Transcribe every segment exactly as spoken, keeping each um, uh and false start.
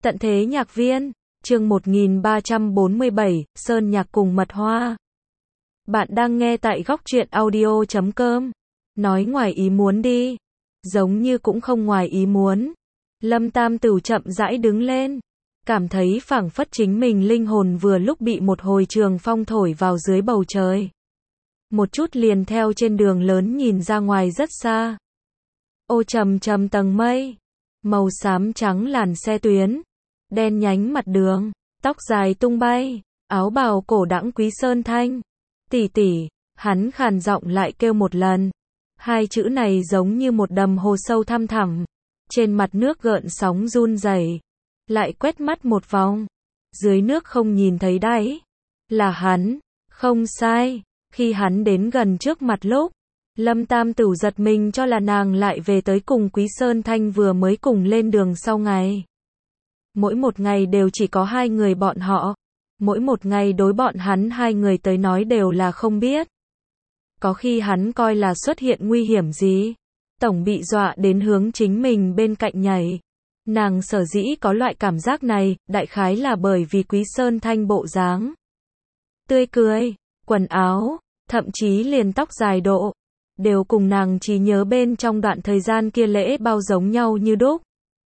Tận thế nhạc viên, chương một nghìn ba trăm bốn mươi bảy, Sơn nhạc cùng mật hoa. Bạn đang nghe tại góc truyện audio chấm com. Nói ngoài ý muốn đi. Giống như cũng không ngoài ý muốn. Lâm Tam Tửu chậm rãi đứng lên. Cảm thấy phảng phất chính mình linh hồn vừa lúc bị một hồi trường phong thổi vào dưới bầu trời. Một chút liền theo trên đường lớn nhìn ra ngoài rất xa. Ô trầm trầm tầng mây. Màu xám trắng làn xe tuyến. Đen nhánh mặt đường, tóc dài tung bay, áo bào cổ đãng Quý Sơn Thanh. Tỷ tỷ, hắn khàn giọng lại kêu một lần. Hai chữ này giống như một đầm hồ sâu thăm thẳm. Trên mặt nước gợn sóng run rẩy, lại quét mắt một vòng. Dưới nước không nhìn thấy đáy. Là hắn, không sai. Khi hắn đến gần trước mặt lúc, Lâm Tam Tửu giật mình cho là nàng lại về tới cùng Quý Sơn Thanh vừa mới cùng lên đường sau ngày. Mỗi một ngày đều chỉ có hai người bọn họ. Mỗi một ngày đối bọn hắn hai người tới nói đều là không biết. Có khi hắn coi là xuất hiện nguy hiểm gì. Tổng bị dọa đến hướng chính mình bên cạnh nhảy. Nàng sở dĩ có loại cảm giác này, đại khái là bởi vì Quý Sơn Thanh bộ dáng. Tươi cười, quần áo, thậm chí liền tóc dài độ. Đều cùng nàng chỉ nhớ bên trong đoạn thời gian kia lễ bao giống nhau như đúc.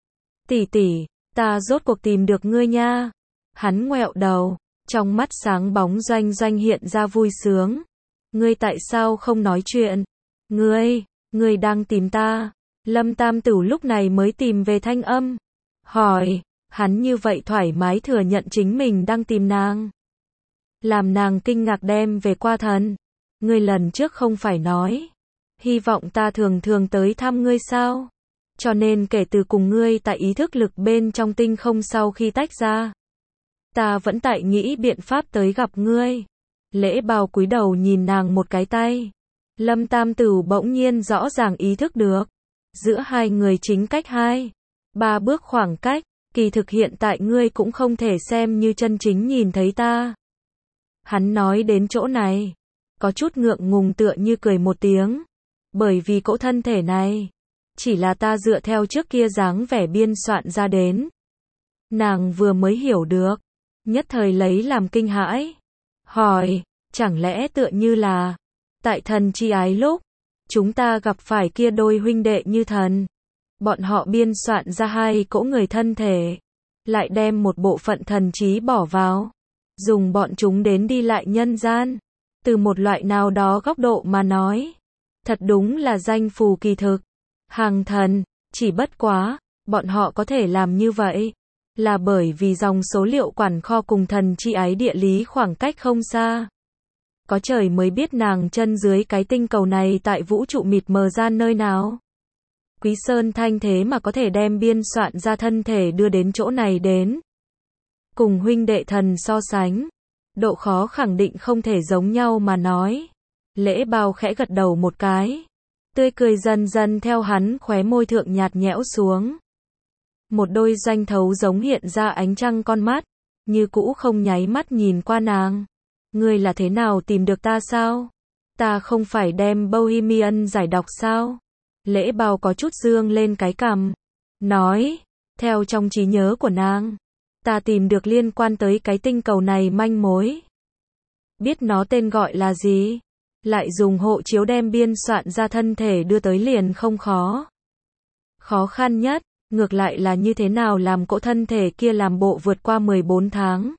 Tỷ tỷ. Ta rốt cuộc tìm được ngươi nha. Hắn ngoẹo đầu, trong mắt sáng bóng doanh doanh hiện ra vui sướng. Ngươi tại sao không nói chuyện? Ngươi, ngươi đang tìm ta. Lâm Tam Tửu lúc này mới tìm về thanh âm. Hỏi, hắn như vậy thoải mái thừa nhận chính mình đang tìm nàng. Làm nàng kinh ngạc đem về qua thần. Ngươi lần trước không phải nói. Hy vọng ta thường thường tới thăm ngươi sao? Cho nên kể từ cùng ngươi tại ý thức lực bên trong tinh không sau khi tách ra, ta vẫn tại nghĩ biện pháp tới gặp ngươi. Lễ Bao cúi đầu nhìn nàng một cái tay. Lâm Tam Tửu bỗng nhiên rõ ràng ý thức được. Giữa hai người chính cách hai, ba bước khoảng cách, kỳ thực hiện tại ngươi cũng không thể xem như chân chính nhìn thấy ta. Hắn nói đến chỗ này, có chút ngượng ngùng tựa như cười một tiếng. Bởi vì cỗ thân thể này chỉ là ta dựa theo trước kia dáng vẻ biên soạn ra đến. Nàng vừa mới hiểu được, nhất thời lấy làm kinh hãi. Hỏi, chẳng lẽ tựa như là tại thần chi ái lúc chúng ta gặp phải kia đôi huynh đệ như thần. Bọn họ biên soạn ra hai cỗ người thân thể, lại đem một bộ phận thần trí bỏ vào, dùng bọn chúng đến đi lại nhân gian. Từ một loại nào đó góc độ mà nói, thật đúng là danh phù kỳ thực. Hàng thần, chỉ bất quá, bọn họ có thể làm như vậy, là bởi vì dòng số liệu quản kho cùng thần chi ái địa lý khoảng cách không xa. Có trời mới biết nàng chân dưới cái tinh cầu này tại vũ trụ mịt mờ gian nơi nào. Quý Sơn Thanh thế mà có thể đem biên soạn ra thân thể đưa đến chỗ này đến. Cùng huynh đệ thần so sánh, độ khó khẳng định không thể giống nhau mà nói. Lễ Bao khẽ gật đầu một cái. Tươi cười dần dần theo hắn khóe môi thượng nhạt nhẽo xuống. Một đôi doanh thấu giống hiện ra ánh trăng con mắt, như cũ không nháy mắt nhìn qua nàng. Ngươi là thế nào tìm được ta sao? Ta không phải đem Bohemian giải đọc sao? Lễ Bao có chút dương lên cái cằm. Nói, theo trong trí nhớ của nàng, ta tìm được liên quan tới cái tinh cầu này manh mối. Biết nó tên gọi là gì? Lại dùng hộ chiếu đem biên soạn ra thân thể đưa tới liền không khó. Khó khăn nhất, ngược lại là như thế nào làm cỗ thân thể kia làm bộ vượt qua mười bốn tháng.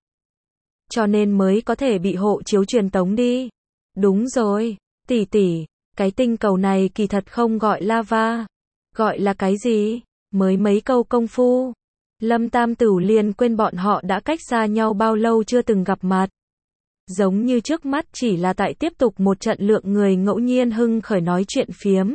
Cho nên mới có thể bị hộ chiếu truyền tống đi. Đúng rồi, tỷ tỷ, cái tinh cầu này kỳ thật không gọi lava. Gọi là cái gì? Mới mấy câu công phu. Lâm Tam Tửu liền quên bọn họ đã cách xa nhau bao lâu chưa từng gặp mặt. Giống như trước mắt chỉ là tại tiếp tục một trận lượng người ngẫu nhiên hưng khởi nói chuyện phiếm.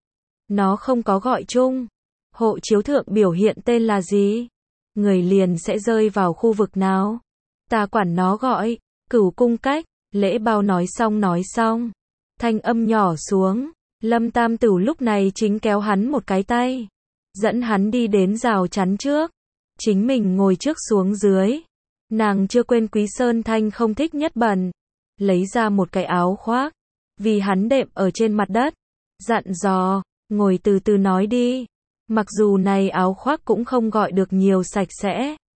Nó không có gọi chung. Hộ chiếu thượng biểu hiện tên là gì? Người liền sẽ rơi vào khu vực nào? Ta quản nó gọi Cửu Cung Cách. Lễ Bao nói xong nói xong, thanh âm nhỏ xuống. Lâm Tam Tửu lúc này chính kéo hắn một cái tay, dẫn hắn đi đến rào chắn trước. Chính mình ngồi trước xuống dưới. Nàng chưa quên Quý Sơn Thanh không thích nhất bẩn. Lấy ra một cái áo khoác, vì hắn đệm ở trên mặt đất. Dặn dò, ngồi từ từ nói đi. Mặc dù này áo khoác cũng không gọi được nhiều sạch sẽ,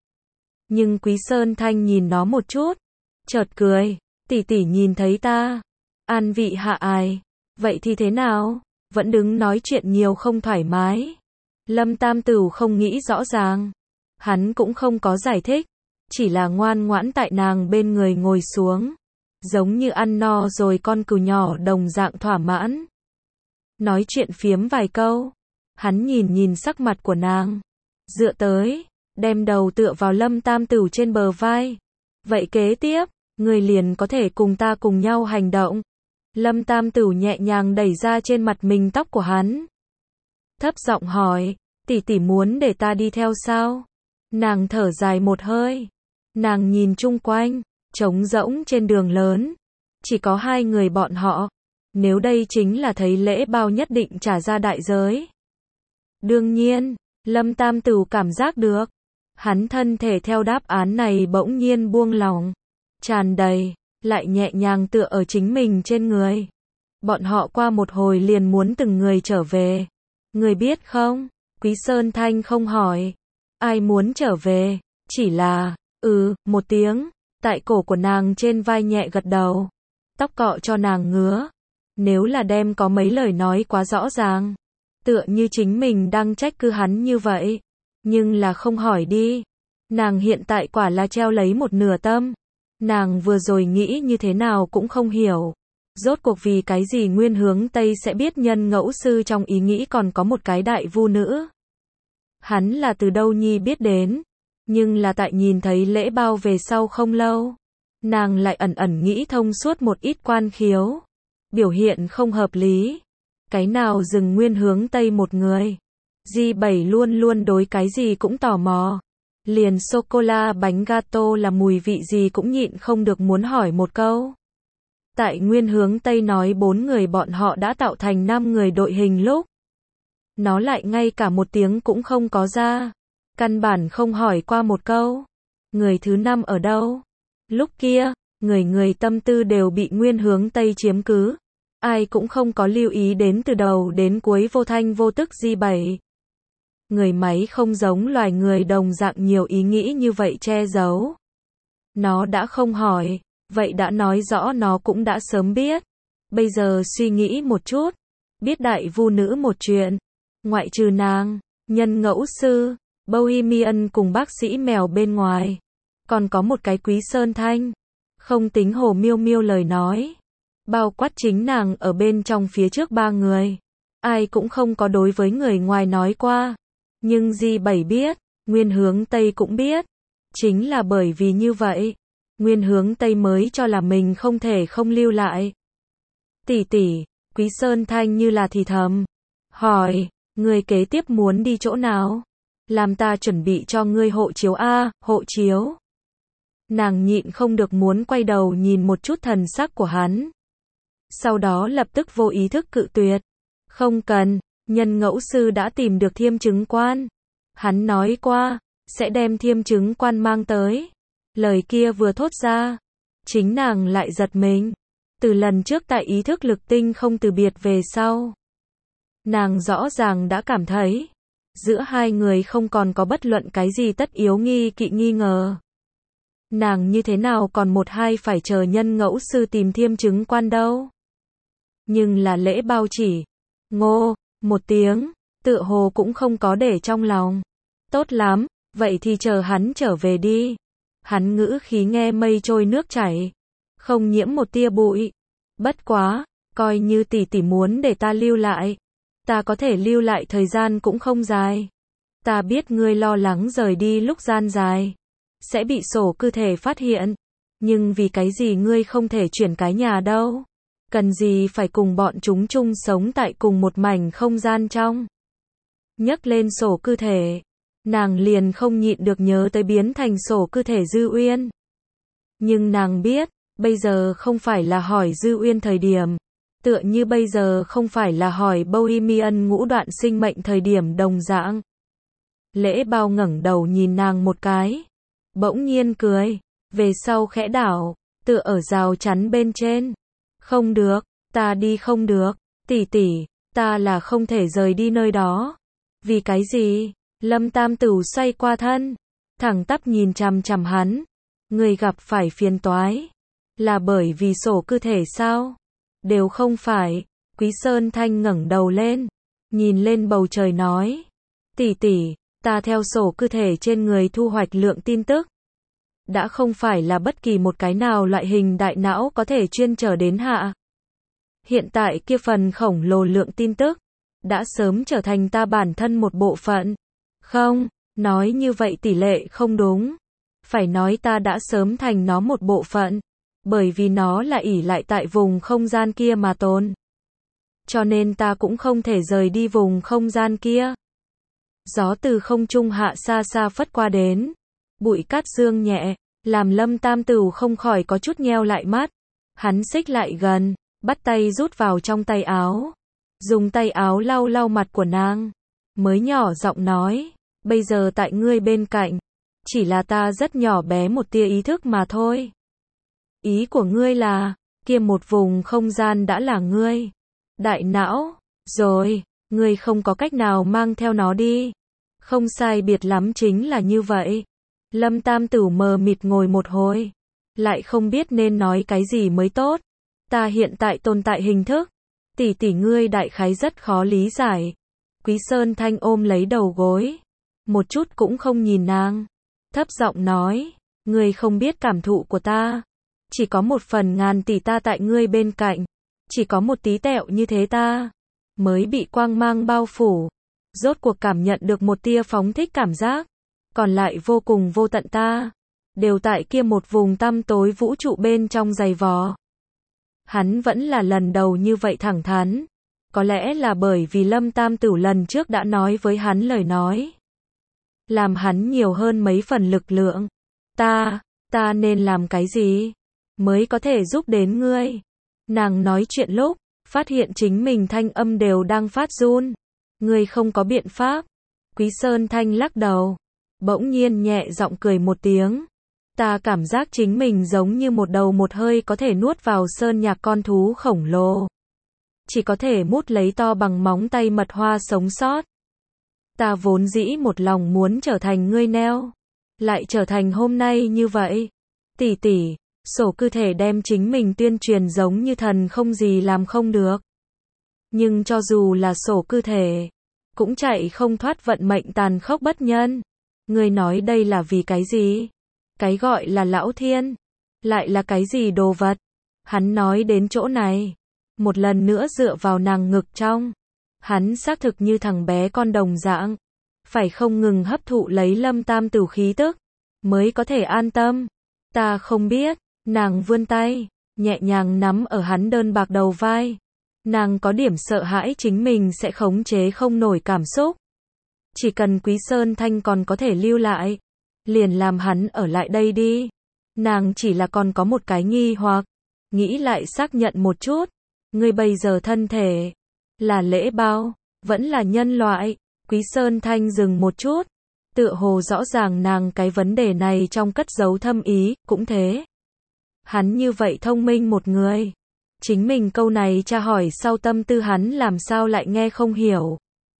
Nhưng Quý Sơn Thanh nhìn nó một chút, chợt cười, tỷ tỷ nhìn thấy ta, an vị hạ ải, vậy thì thế nào, vẫn đứng nói chuyện nhiều không thoải mái. Lâm Tam Tửu không nghĩ rõ ràng, hắn cũng không có giải thích, chỉ là ngoan ngoãn tại nàng bên người ngồi xuống, giống như ăn no rồi con cừu nhỏ đồng dạng thỏa mãn. Nói chuyện phiếm vài câu, hắn nhìn nhìn sắc mặt của nàng, dựa tới, đem đầu tựa vào Lâm Tam Tửu trên bờ vai. Vậy kế tiếp, người liền có thể cùng ta cùng nhau hành động. Lâm Tam Tửu nhẹ nhàng đẩy ra trên mặt mình tóc của hắn. Thấp giọng hỏi, tỷ tỷ muốn để ta đi theo sao? Nàng thở dài một hơi. Nàng nhìn chung quanh, trống rỗng trên đường lớn. Chỉ có hai người bọn họ. Nếu đây chính là thấy lễ bao nhất định trả ra đại giới. Đương nhiên, Lâm Tam Tửu cảm giác được. Hắn thân thể theo đáp án này bỗng nhiên buông lỏng. Tràn đầy, lại nhẹ nhàng tựa ở chính mình trên người. Bọn họ qua một hồi liền muốn từng người trở về. Người biết không? Quý Sơn Thanh không hỏi. Ai muốn trở về? Chỉ là, ừ, một tiếng. Tại cổ của nàng trên vai nhẹ gật đầu. Tóc cọ cho nàng ngứa. Nếu là đem có mấy lời nói quá rõ ràng. Tựa như chính mình đang trách cứ hắn như vậy. Nhưng là không hỏi đi. Nàng hiện tại quả là treo lấy một nửa tâm. Nàng vừa rồi nghĩ như thế nào cũng không hiểu. Rốt cuộc vì cái gì Nguyên Hướng Tây sẽ biết Nhân Ngẫu Sư trong ý nghĩ còn có một cái đại vu nữ. Hắn là từ đâu nhi biết đến. Nhưng là tại nhìn thấy lễ bao về sau không lâu. Nàng lại ẩn ẩn nghĩ thông suốt một ít quan khiếu. Biểu hiện không hợp lý. Cái nào dừng Nguyên Hướng Tây một người. Di bảy luôn luôn đối cái gì cũng tò mò. Liền sô-cô-la bánh gato là mùi vị gì cũng nhịn không được muốn hỏi một câu. Tại Nguyên Hướng Tây nói bốn người bọn họ đã tạo thành năm người đội hình lúc. Nó lại ngay cả một tiếng cũng không có ra. Căn bản không hỏi qua một câu. Người thứ năm ở đâu? Lúc kia, người người tâm tư đều bị Nguyên Hướng Tây chiếm cứ. Ai cũng không có lưu ý đến từ đầu đến cuối vô thanh vô tức Di bảy. Người máy không giống loài người đồng dạng nhiều ý nghĩ như vậy che giấu. Nó đã không hỏi, vậy đã nói rõ nó cũng đã sớm biết. Bây giờ suy nghĩ một chút, biết đại vu nữ một chuyện, ngoại trừ nàng, Nhân Ngẫu Sư, Bohemian cùng bác sĩ mèo bên ngoài, còn có một cái Quý Sơn Thanh, không tính Hồ Miêu Miêu lời nói, bao quát chính nàng ở bên trong phía trước ba người, ai cũng không có đối với người ngoài nói qua. Nhưng Di bảy biết, Nguyên Hướng Tây cũng biết. Chính là bởi vì như vậy, Nguyên Hướng Tây mới cho là mình không thể không lưu lại. Tỷ tỷ, Quý Sơn Thanh như là thì thầm. Hỏi, người kế tiếp muốn đi chỗ nào? Làm ta chuẩn bị cho ngươi hộ chiếu a, hộ chiếu. Nàng nhịn không được muốn quay đầu nhìn một chút thần sắc của hắn. Sau đó lập tức vô ý thức cự tuyệt. Không cần. Nhân Ngẫu Sư đã tìm được thiêm chứng quan. Hắn nói qua, sẽ đem thiêm chứng quan mang tới. Lời kia vừa thốt ra, chính nàng lại giật mình. Từ lần trước tại ý thức lực tinh không từ biệt về sau. Nàng rõ ràng đã cảm thấy, giữa hai người không còn có bất luận cái gì tất yếu nghi kỵ nghi ngờ. Nàng như thế nào còn một hai phải chờ Nhân Ngẫu Sư tìm thiêm chứng quan đâu. Nhưng là lễ bao chỉ. Ngô. Một tiếng, tựa hồ cũng không có để trong lòng. Tốt lắm, vậy thì chờ hắn trở về đi. Hắn ngữ khí nghe mây trôi nước chảy, không nhiễm một tia bụi. Bất quá, coi như tỷ tỷ muốn để ta lưu lại. Ta có thể lưu lại thời gian cũng không dài. Ta biết ngươi lo lắng rời đi lúc gian dài, sẽ bị sổ cư thể phát hiện. Nhưng vì cái gì ngươi không thể chuyển cái nhà đâu? Cần gì phải cùng bọn chúng chung sống tại cùng một mảnh không gian trong. Nhấc lên sổ cư thể, nàng liền không nhịn được nhớ tới biến thành sổ cư thể Dư Uyên. Nhưng nàng biết, bây giờ không phải là hỏi Dư Uyên thời điểm, tựa như bây giờ không phải là hỏi Bohemian ngũ đoạn sinh mệnh thời điểm đồng dạng. Lễ bao ngẩng đầu nhìn nàng một cái, bỗng nhiên cười, về sau khẽ đảo, tựa ở rào chắn bên trên. Không được, ta đi không được, tỷ tỷ, ta là không thể rời đi nơi đó. Vì cái gì? Lâm Tam Tửu xoay qua thân, thẳng tắp nhìn chằm chằm hắn. Ngươi gặp phải phiền toái, là bởi vì sổ cư thể sao? Đều không phải. Quý Sơn Thanh ngẩng đầu lên, nhìn lên bầu trời nói. Tỷ tỷ, ta theo sổ cư thể trên người thu hoạch lượng tin tức. Đã không phải là bất kỳ một cái nào loại hình đại não có thể chuyên trở đến hạ. Hiện tại kia phần khổng lồ lượng tin tức, đã sớm trở thành ta bản thân một bộ phận. Không, nói như vậy tỷ lệ không đúng. Phải nói ta đã sớm thành nó một bộ phận. Bởi vì nó là ỷ lại tại vùng không gian kia mà tồn. Cho nên ta cũng không thể rời đi vùng không gian kia. Gió từ không trung hạ xa xa phất qua đến. Bụi cát dương nhẹ, làm Lâm Tam Tửu không khỏi có chút nheo lại mắt. Hắn xích lại gần, bắt tay rút vào trong tay áo. Dùng tay áo lau lau mặt của nàng. Mới nhỏ giọng nói, bây giờ tại ngươi bên cạnh. Chỉ là ta rất nhỏ bé một tia ý thức mà thôi. Ý của ngươi là, kia một vùng không gian đã là ngươi. Đại não, rồi, ngươi không có cách nào mang theo nó đi. Không sai biệt lắm chính là như vậy. Lâm Tam Tửu mờ mịt ngồi một hồi. Lại không biết nên nói cái gì mới tốt. Ta hiện tại tồn tại hình thức. Tỷ tỷ ngươi đại khái rất khó lý giải. Quý Sơn Thanh ôm lấy đầu gối. Một chút cũng không nhìn nàng. Thấp giọng nói, ngươi không biết cảm thụ của ta. Chỉ có một phần ngàn tỷ ta tại ngươi bên cạnh. Chỉ có một tí tẹo như thế ta. Mới bị quang mang bao phủ. Rốt cuộc cảm nhận được một tia phóng thích cảm giác. Còn lại vô cùng vô tận ta. Đều tại kia một vùng tăm tối vũ trụ bên trong giày vò. Hắn vẫn là lần đầu như vậy thẳng thắn. Có lẽ là bởi vì Lâm Tam Tửu lần trước đã nói với hắn lời nói. Làm hắn nhiều hơn mấy phần lực lượng. Ta, ta nên làm cái gì? Mới có thể giúp đến ngươi. Nàng nói chuyện lúc, phát hiện chính mình thanh âm đều đang phát run. Ngươi không có biện pháp. Quý Sơn Thanh lắc đầu. Bỗng nhiên nhẹ giọng cười một tiếng. Ta cảm giác chính mình giống như một đầu một hơi có thể nuốt vào sơn nhạc con thú khổng lồ. Chỉ có thể mút lấy to bằng móng tay mật hoa sống sót. Ta vốn dĩ một lòng muốn trở thành ngươi neo. Lại trở thành hôm nay như vậy. Tỷ tỷ, sổ cư thể đem chính mình tuyên truyền giống như thần không gì làm không được. Nhưng cho dù là sổ cư thể, cũng chạy không thoát vận mệnh tàn khốc bất nhân. Ngươi nói đây là vì cái gì? Cái gọi là lão thiên, lại là cái gì đồ vật? Hắn nói đến chỗ này, một lần nữa dựa vào nàng ngực trong. Hắn xác thực như thằng bé con đồng dạng, phải không ngừng hấp thụ lấy Lâm Tam Tửu khí tức, mới có thể an tâm. Ta không biết, nàng vươn tay, nhẹ nhàng nắm ở hắn đơn bạc đầu vai. Nàng có điểm sợ hãi chính mình sẽ khống chế không nổi cảm xúc. Chỉ cần Quý Sơn Thanh còn có thể lưu lại, liền làm hắn ở lại đây đi. Nàng chỉ là còn có một cái nghi hoặc, nghĩ lại xác nhận một chút. Ngươi bây giờ thân thể, là lễ bao, vẫn là nhân loại? Quý Sơn Thanh dừng một chút, tựa hồ rõ ràng nàng cái vấn đề này trong cất giấu thâm ý, cũng thế. Hắn như vậy thông minh một người. Chính mình câu này tra hỏi sau tâm tư hắn làm sao lại nghe không hiểu.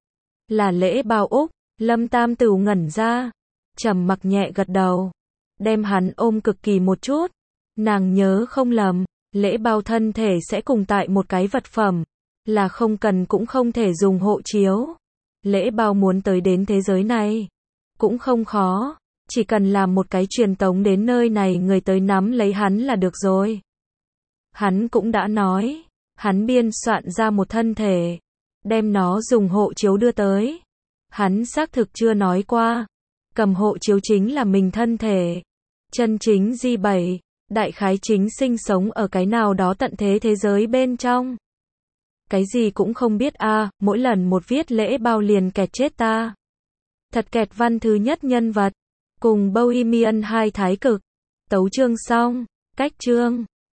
Là lễ bao Úc, Lâm Tam Tửu ngẩn ra, trầm mặc nhẹ gật đầu, đem hắn ôm cực kỳ một chút. Nàng nhớ không lầm, lễ bao thân thể sẽ cùng tại một cái vật phẩm, là không cần cũng không thể dùng hộ chiếu. Lễ bao muốn tới đến thế giới này, cũng không khó, chỉ cần làm một cái truyền tống đến nơi này người tới nắm lấy hắn là được rồi. Hắn cũng đã nói, hắn biên soạn ra một thân thể, đem nó dùng hộ chiếu đưa tới. Hắn xác thực chưa nói qua, cầm hộ chiếu chính là mình thân thể. Chân chính Di bảy, đại khái chính sinh sống ở cái nào đó tận thế thế giới bên trong. Cái gì cũng không biết a, à, mỗi lần một viết lễ bao liền kẹt chết ta. Thật kẹt văn thứ nhất nhân vật, cùng Bohemian hai thái cực. Tấu chương xong, cách chương.